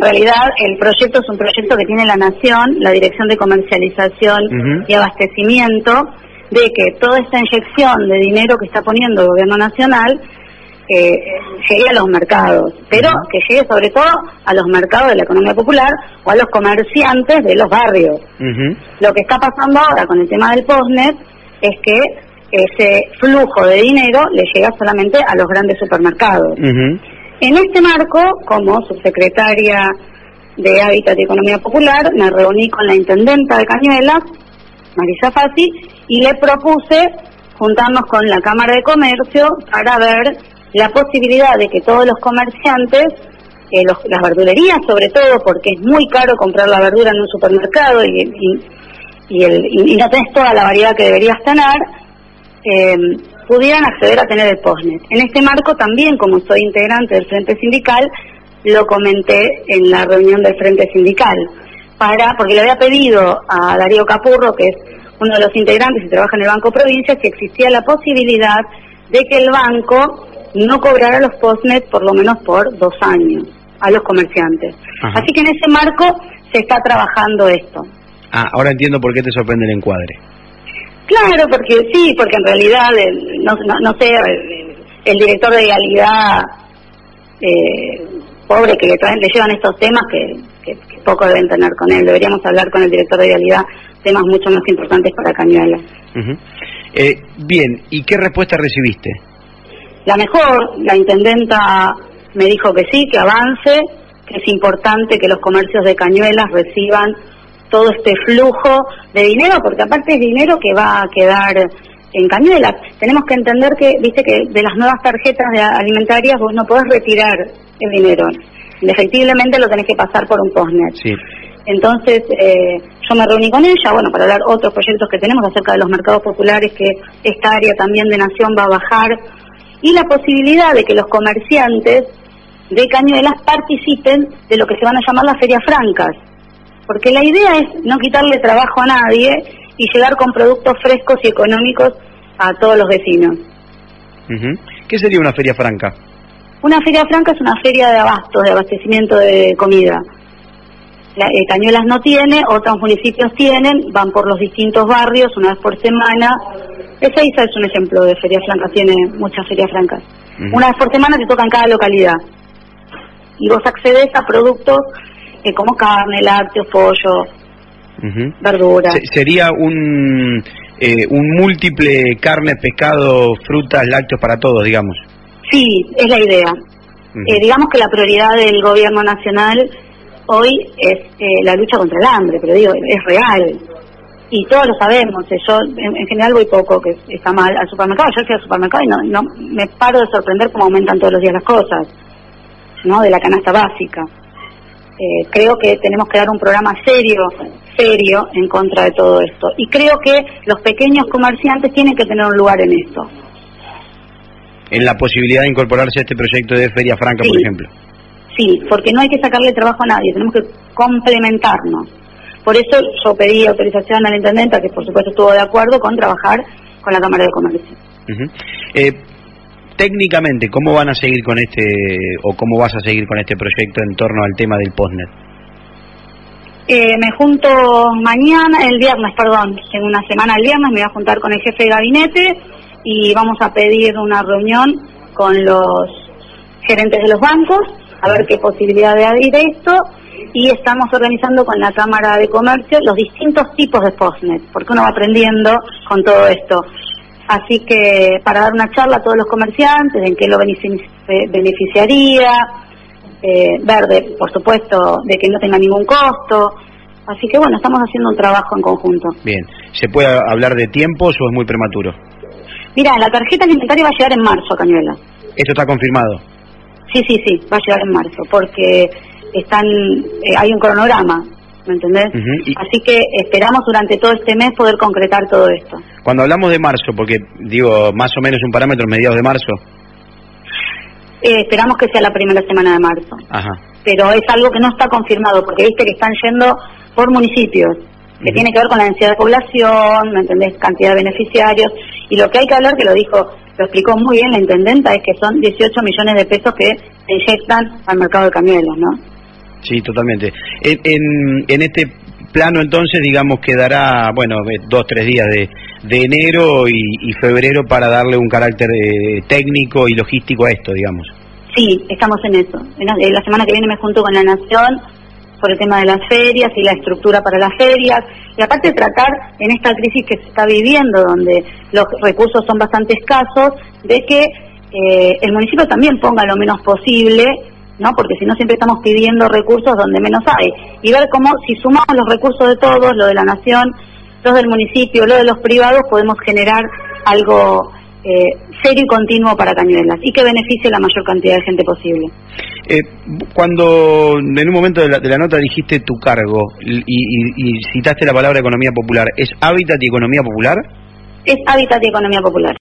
En realidad, el proyecto es un proyecto que tiene la Nación, la Dirección de Comercialización y Abastecimiento, de que toda esta inyección de dinero que está poniendo el gobierno nacional llegue a los mercados, pero que llegue sobre todo a los mercados de la economía popular o a los comerciantes de los barrios. Lo que está pasando ahora con el tema del postnet es que ese flujo de dinero le llega solamente a los grandes supermercados. En este marco, como subsecretaria de Hábitat y Economía Popular, me reuní con la intendenta de Cañuelas, Marisa Fassi, y le propuse juntarnos con la Cámara de Comercio para ver la posibilidad de que todos los comerciantes, las verdulerías sobre todo, porque es muy caro comprar la verdura en un supermercado y no tenés toda la variedad que deberías tener, pudieran acceder a tener el postnet. En este marco también, como soy integrante del Frente Sindical, lo comenté en la reunión del Frente Sindical, porque le había pedido a Darío Capurro, que es uno de los integrantes y trabaja en el Banco Provincia, si existía la posibilidad de que el banco no cobrara los postnet por lo menos por 2 años a los comerciantes. Así que en ese marco se está trabajando esto. Ahora entiendo por qué te sorprende el encuadre. Claro, porque en realidad, no sé, el director de Vialidad, pobre que le llevan estos temas que poco deben tener con él. Deberíamos hablar con el director de Vialidad, temas mucho más importantes para Cañuelas. Bien, ¿y qué respuesta recibiste? La mejor, la intendenta me dijo que sí, que avance, que es importante que los comercios de Cañuelas reciban todo este flujo de dinero, porque aparte es dinero que va a quedar en Cañuelas. Tenemos que entender que, viste que de las nuevas tarjetas alimentarias vos no podés retirar el dinero. Efectivamente lo tenés que pasar por un postnet. Sí. Entonces, yo me reuní con ella, para hablar otros proyectos que tenemos acerca de los mercados populares, que esta área también de Nación va a bajar, y la posibilidad de que los comerciantes de Cañuelas participen de lo que se van a llamar las ferias francas. Porque la idea es no quitarle trabajo a nadie y llegar con productos frescos y económicos a todos los vecinos. ¿Qué sería una feria franca? Una feria franca es una feria de abastos, de abastecimiento de comida. Cañuelas no tiene, otros municipios tienen, van por los distintos barrios una vez por semana. Ezeiza es un ejemplo de feria franca, tiene muchas ferias francas. Una vez por semana te toca en cada localidad. Y vos accedes a productos como carne, lácteos, pollo, verdura. Sería un múltiple carne, pescado, frutas, lácteos para todos, digamos. Sí, es la idea. Digamos que la prioridad del gobierno nacional hoy es la lucha contra el hambre, pero digo, es real. Y todos lo sabemos. Yo en general voy poco, que está mal, al supermercado. Yo fui al supermercado y no me paro de sorprender cómo aumentan todos los días las cosas, ¿no? De la canasta básica. Creo que tenemos que dar un programa serio en contra de todo esto. Y creo que los pequeños comerciantes tienen que tener un lugar en esto. En la posibilidad de incorporarse a este proyecto de Feria Franca, por ejemplo. Sí, porque no hay que sacarle trabajo a nadie, tenemos que complementarnos. Por eso yo pedí autorización a la intendenta, que por supuesto estuvo de acuerdo con trabajar con la Cámara de Comercio. Técnicamente, ¿cómo van a seguir con cómo vas a seguir con este proyecto en torno al tema del postnet? Me junto el viernes, tengo una semana el viernes, me voy a juntar con el jefe de gabinete y vamos a pedir una reunión con los gerentes de los bancos, a ver qué posibilidad hay de esto, y estamos organizando con la Cámara de Comercio los distintos tipos de postnet, porque uno va aprendiendo con todo esto. Así que para dar una charla a todos los comerciantes, en qué lo beneficiaría, ver, por supuesto, de que no tenga ningún costo. Así que bueno, estamos haciendo un trabajo en conjunto. Bien, ¿se puede hablar de tiempos o es muy prematuro? Mira, la tarjeta alimentaria va a llegar en marzo a Cañuelas. ¿Esto está confirmado? Sí, va a llegar en marzo, porque hay un cronograma, ¿me entendés? Así que esperamos durante todo este mes poder concretar todo esto. Cuando hablamos de marzo, porque digo, más o menos un parámetro, mediados de marzo. Esperamos que sea la primera semana de marzo. Pero es algo que no está confirmado, porque viste que están yendo por municipios, que tiene que ver con la densidad de población, ¿me entendés? Cantidad de beneficiarios, y lo que hay que hablar, que lo explicó muy bien la intendenta, es que son 18 millones de pesos que se inyectan al mercado de Cañuelas, ¿no? Sí, totalmente. En este plano entonces, digamos, quedará, bueno, 2 o 3 días de enero y febrero para darle un carácter técnico y logístico a esto, digamos. Sí, estamos en eso. La semana que viene me junto con la Nación por el tema de las ferias y la estructura para las ferias, y aparte de tratar en esta crisis que se está viviendo, donde los recursos son bastante escasos, de que el municipio también ponga lo menos posible, ¿no? Porque si no siempre estamos pidiendo recursos donde menos hay, y ver cómo si sumamos los recursos de todos, lo de la Nación, los del municipio, lo de los privados, podemos generar algo serio y continuo para Cañuelas y que beneficie a la mayor cantidad de gente posible. Cuando en un momento de la nota dijiste tu cargo y citaste la palabra economía popular, ¿es hábitat y economía popular? Es hábitat y economía popular.